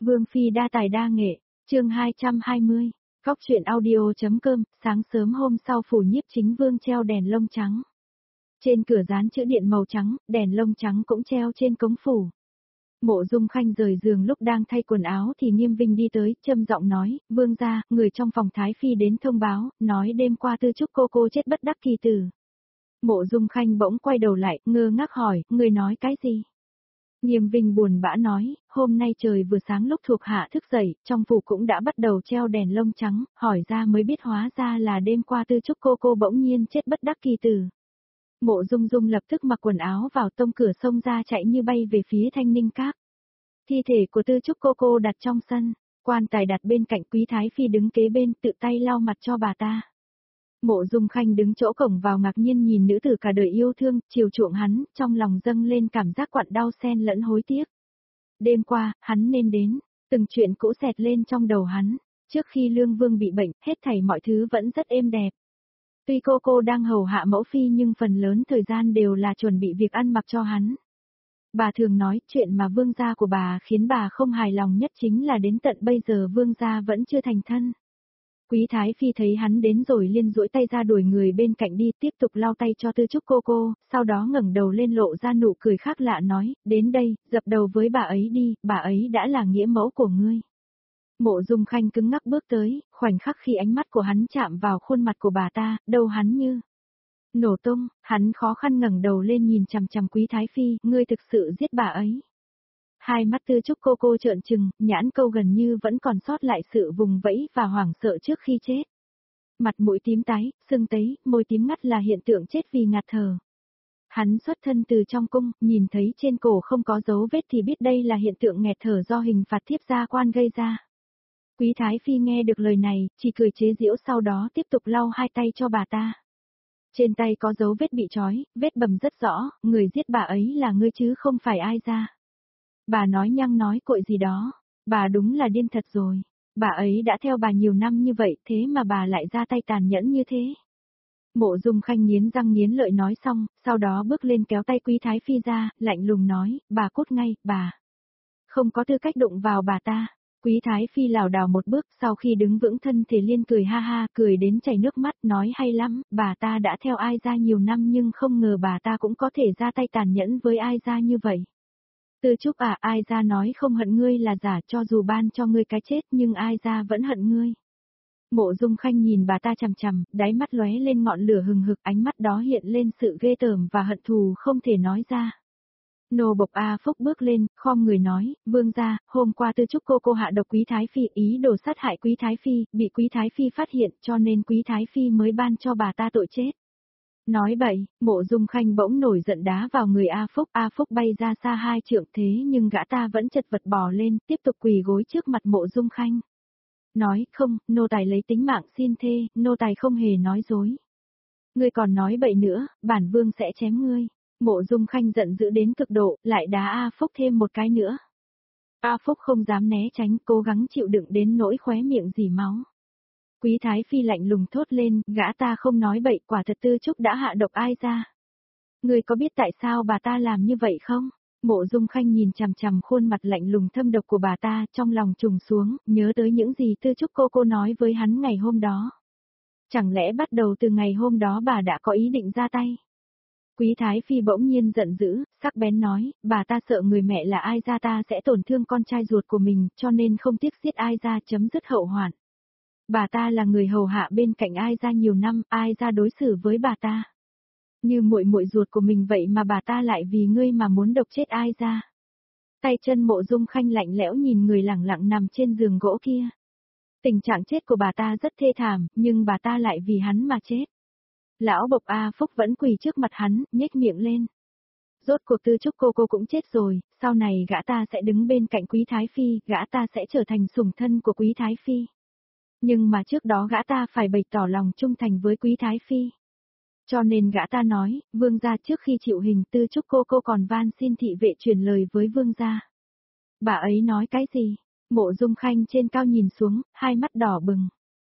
Vương phi đa tài đa nghệ, chương 220, Cóc truyện audio.com, sáng sớm hôm sau phủ nhiếp chính vương treo đèn lông trắng. Trên cửa dán chữ điện màu trắng, đèn lông trắng cũng treo trên cống phủ. Mộ Dung Khanh rời giường lúc đang thay quần áo thì Nghiêm Vinh đi tới, trầm giọng nói, vương gia, người trong phòng Thái Phi đến thông báo, nói đêm qua Tư Trúc cô chết bất đắc kỳ tử. Mộ Dung Khanh bỗng quay đầu lại, ngơ ngác hỏi, người nói cái gì? Nghiêm Vinh buồn bã nói, hôm nay trời vừa sáng lúc thuộc hạ thức dậy, trong phủ cũng đã bắt đầu treo đèn lông trắng, hỏi ra mới biết hóa ra là đêm qua Tư Trúc cô bỗng nhiên chết bất đắc kỳ tử. Mộ Dung Dung lập tức mặc quần áo vào tông cửa sông ra chạy như bay về phía Thanh Ninh Các. Thi thể của Tư Trúc cô đặt trong sân, quan tài đặt bên cạnh Quý Thái Phi đứng kế bên tự tay lau mặt cho bà ta. Mộ Dung Khanh đứng chỗ cổng vào ngạc nhiên nhìn nữ tử cả đời yêu thương, chiều chuộng hắn, trong lòng dâng lên cảm giác quặn đau xen lẫn hối tiếc. Đêm qua, hắn nên đến, từng chuyện cũ xẹt lên trong đầu hắn, trước khi Lương Vương bị bệnh, hết thảy mọi thứ vẫn rất êm đẹp. Tuy cô đang hầu hạ mẫu phi nhưng phần lớn thời gian đều là chuẩn bị việc ăn mặc cho hắn. Bà thường nói chuyện mà vương gia của bà khiến bà không hài lòng nhất chính là đến tận bây giờ vương gia vẫn chưa thành thân. Quý Thái Phi thấy hắn đến rồi liền duỗi tay ra đuổi người bên cạnh đi tiếp tục lau tay cho Tư Trúc cô, sau đó ngẩng đầu lên lộ ra nụ cười khác lạ nói, đến đây, dập đầu với bà ấy đi, bà ấy đã là nghĩa mẫu của ngươi. Mộ Dung Khanh cứng ngắc bước tới, khoảnh khắc khi ánh mắt của hắn chạm vào khuôn mặt của bà ta, đầu hắn như nổ tung, hắn khó khăn ngẩng đầu lên nhìn chằm chằm Quý Thái Phi, ngươi thực sự giết bà ấy. Hai mắt Tư Trúc cô trợn trừng, nhãn câu gần như vẫn còn sót lại sự vùng vẫy và hoảng sợ trước khi chết. Mặt mũi tím tái, sưng tấy, môi tím ngắt là hiện tượng chết vì ngạt thở. Hắn xuất thân từ trong cung, nhìn thấy trên cổ không có dấu vết thì biết đây là hiện tượng nghẹt thở do hình phạt thiếp gia quan gây ra. Quý Thái Phi nghe được lời này, chỉ cười chế giễu sau đó tiếp tục lau hai tay cho bà ta. Trên tay có dấu vết bị trói, vết bầm rất rõ, người giết bà ấy là ngươi chứ không phải ai ra. Bà nói nhăng nói cội gì đó, bà đúng là điên thật rồi. Bà ấy đã theo bà nhiều năm như vậy thế mà bà lại ra tay tàn nhẫn như thế. Mộ Dung Khanh nghiến răng nghiến lợi nói xong, sau đó bước lên kéo tay Quý Thái Phi ra, lạnh lùng nói, bà cút ngay, bà không có tư cách đụng vào bà ta. Quý Thái Phi lảo đảo một bước sau khi đứng vững thân thể liên cười ha ha, cười đến chảy nước mắt nói hay lắm, bà ta đã theo ai ra nhiều năm nhưng không ngờ bà ta cũng có thể ra tay tàn nhẫn với ai ra như vậy. Tư Trúc à, ai ra nói không hận ngươi là giả, cho dù ban cho ngươi cái chết nhưng ai ra vẫn hận ngươi. Mộ Dung Khanh nhìn bà ta chằm chằm, đáy mắt lóe lên ngọn lửa hừng hực, ánh mắt đó hiện lên sự ghê tởm và hận thù không thể nói ra. Nô bộc A Phúc bước lên, khom người nói, vương gia, hôm qua Tư Trúc cô hạ độc Quý Thái Phi, ý đồ sát hại Quý Thái Phi, bị Quý Thái Phi phát hiện cho nên Quý Thái Phi mới ban cho bà ta tội chết. Nói bậy, Mộ Dung Khanh bỗng nổi giận đá vào người A Phúc bay ra xa 2 trượng thế nhưng gã ta vẫn chật vật bò lên, tiếp tục quỳ gối trước mặt Mộ Dung Khanh. Nói, không, nô tài lấy tính mạng xin thê, nô tài không hề nói dối. Ngươi còn nói bậy nữa, bản vương sẽ chém ngươi. Mộ Dung Khanh giận dữ đến cực độ, lại đá A Phúc thêm một cái nữa. A Phúc không dám né tránh, cố gắng chịu đựng đến nỗi khóe miệng rỉ máu. Quý Thái Phi lạnh lùng thốt lên, gã ta không nói bậy, quả thật Tư Trúc đã hạ độc ai ra. Ngươi có biết tại sao bà ta làm như vậy không? Mộ Dung Khanh nhìn chằm chằm khuôn mặt lạnh lùng thâm độc của bà ta, trong lòng trùng xuống, nhớ tới những gì Tư Trúc cô nói với hắn ngày hôm đó. Chẳng lẽ bắt đầu từ ngày hôm đó bà đã có ý định ra tay? Quý Thái Phi bỗng nhiên giận dữ, sắc bén nói, bà ta sợ người mẹ là ai ra ta sẽ tổn thương con trai ruột của mình, cho nên không tiếc giết ai ra chấm dứt hậu hoạn. Bà ta là người hầu hạ bên cạnh ai ra nhiều năm, ai ra đối xử với bà ta như muội muội ruột của mình vậy mà bà ta lại vì ngươi mà muốn độc chết ai ra. Tay chân Mộ Dung Khanh lạnh lẽo nhìn người lẳng lặng nằm trên giường gỗ kia. Tình trạng chết của bà ta rất thê thảm, nhưng bà ta lại vì hắn mà chết. Lão bộc A Phúc vẫn quỳ trước mặt hắn, nhếch miệng lên. Rốt cuộc Tư Trúc cô cũng chết rồi, sau này gã ta sẽ đứng bên cạnh Quý Thái Phi, gã ta sẽ trở thành sủng thân của Quý Thái Phi. Nhưng mà trước đó gã ta phải bày tỏ lòng trung thành với Quý Thái Phi. Cho nên gã ta nói, vương gia trước khi chịu hình Tư Trúc cô còn van xin thị vệ truyền lời với vương gia. Bà ấy nói cái gì? Mộ Dung Khanh trên cao nhìn xuống, hai mắt đỏ bừng.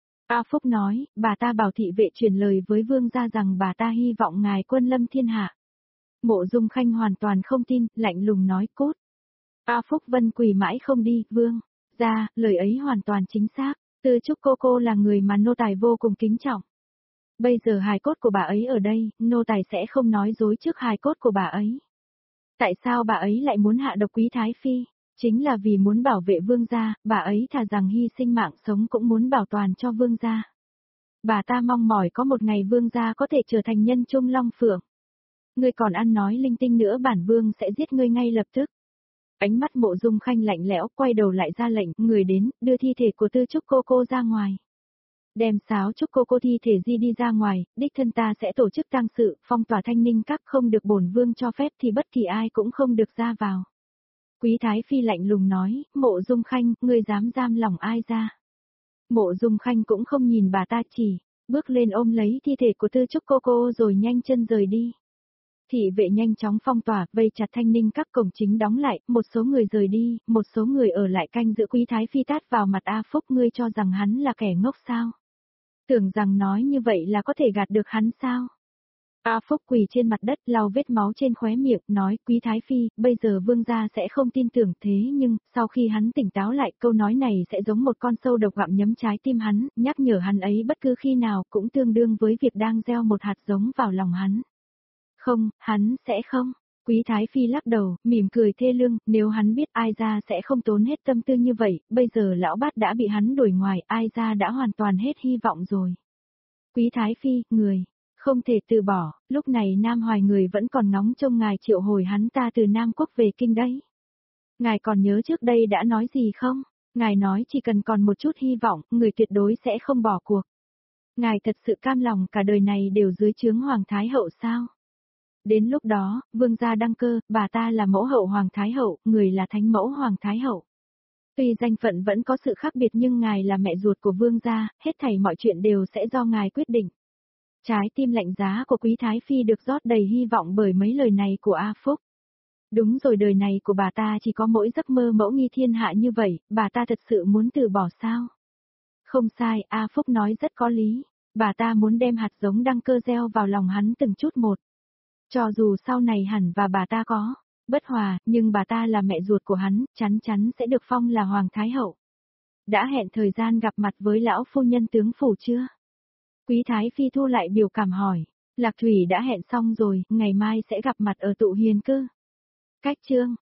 A Phúc nói, bà ta bảo thị vệ truyền lời với vương gia rằng bà ta hy vọng ngài quân lâm thiên hạ. Mộ Dung Khanh hoàn toàn không tin, lạnh lùng nói cốt. A Phúc Vân quỳ mãi không đi, vương. Ra, lời ấy hoàn toàn chính xác, Tư Trúc cô là người mà nô tài vô cùng kính trọng. Bây giờ hài cốt của bà ấy ở đây, nô tài sẽ không nói dối trước hài cốt của bà ấy. Tại sao bà ấy lại muốn hạ độc Quý Thái Phi? Chính là vì muốn bảo vệ vương gia, bà ấy thà rằng hy sinh mạng sống cũng muốn bảo toàn cho vương gia. Bà ta mong mỏi có một ngày vương gia có thể trở thành nhân trung long phượng. Ngươi còn ăn nói linh tinh nữa, bản vương sẽ giết ngươi ngay lập tức. Ánh mắt Mộ Dung Khanh lạnh lẽo, quay đầu lại ra lệnh, người đến, đưa thi thể của Tư Trúc cô ra ngoài. Đem Sáo Trúc cô thi thể di đi ra ngoài, đích thân ta sẽ tổ chức tang sự, phong tỏa Thanh Ninh Các, không được bổn vương cho phép thì bất kỳ ai cũng không được ra vào. Quý Thái Phi lạnh lùng nói, Mộ Dung Khanh, ngươi dám giam lòng ai ra? Mộ Dung Khanh cũng không nhìn bà ta, chỉ bước lên ôm lấy thi thể của Tư Trúc cô rồi nhanh chân rời đi. Thị vệ nhanh chóng phong tỏa, vây chặt Thanh Ninh Các, cổng chính đóng lại, một số người rời đi, một số người ở lại canh giữ. Quý Thái Phi tát vào mặt A Phúc, ngươi cho rằng hắn là kẻ ngốc sao? Tưởng rằng nói như vậy là có thể gạt được hắn sao? A Phúc quỳ trên mặt đất lau vết máu trên khóe miệng, nói, Quý Thái Phi, bây giờ vương gia sẽ không tin tưởng, thế nhưng, sau khi hắn tỉnh táo lại, câu nói này sẽ giống một con sâu độc gặm nhấm trái tim hắn, nhắc nhở hắn ấy bất cứ khi nào cũng tương đương với việc đang gieo một hạt giống vào lòng hắn. Không, hắn sẽ không. Quý Thái Phi lắc đầu, mỉm cười thê lương, nếu hắn biết Ai Gia sẽ không tốn hết tâm tư như vậy, bây giờ lão bát đã bị hắn đuổi ngoài, Ai Gia đã hoàn toàn hết hy vọng rồi. Quý Thái Phi, người, không thể từ bỏ, lúc này Nam Hoài người vẫn còn ngóng trông ngài triệu hồi hắn ta từ Nam Quốc về kinh đấy. Ngài còn nhớ trước đây đã nói gì không? Ngài nói chỉ cần còn một chút hy vọng, người tuyệt đối sẽ không bỏ cuộc. Ngài thật sự cam lòng cả đời này đều dưới trướng Hoàng Thái Hậu sao? Đến lúc đó, vương gia đăng cơ, bà ta là mẫu hậu Hoàng Thái Hậu, người là thánh mẫu Hoàng Thái Hậu. Tuy danh phận vẫn có sự khác biệt nhưng ngài là mẹ ruột của vương gia, hết thảy mọi chuyện đều sẽ do ngài quyết định. Trái tim lạnh giá của Quý Thái Phi được rót đầy hy vọng bởi mấy lời này của A Phúc. Đúng rồi, đời này của bà ta chỉ có mỗi giấc mơ mẫu nghi thiên hạ như vậy, bà ta thật sự muốn từ bỏ sao? Không sai, A Phúc nói rất có lý, bà ta muốn đem hạt giống đăng cơ gieo vào lòng hắn từng chút một. Cho dù sau này hẳn và bà ta có bất hòa, nhưng bà ta là mẹ ruột của hắn, chắn chắn sẽ được phong là Hoàng Thái Hậu. Đã hẹn thời gian gặp mặt với lão phu nhân tướng phủ chưa? Quý Thái Phi thu lại biểu cảm hỏi. Lạc Thủy đã hẹn xong rồi, ngày mai sẽ gặp mặt ở tụ hiền cư. Cách chương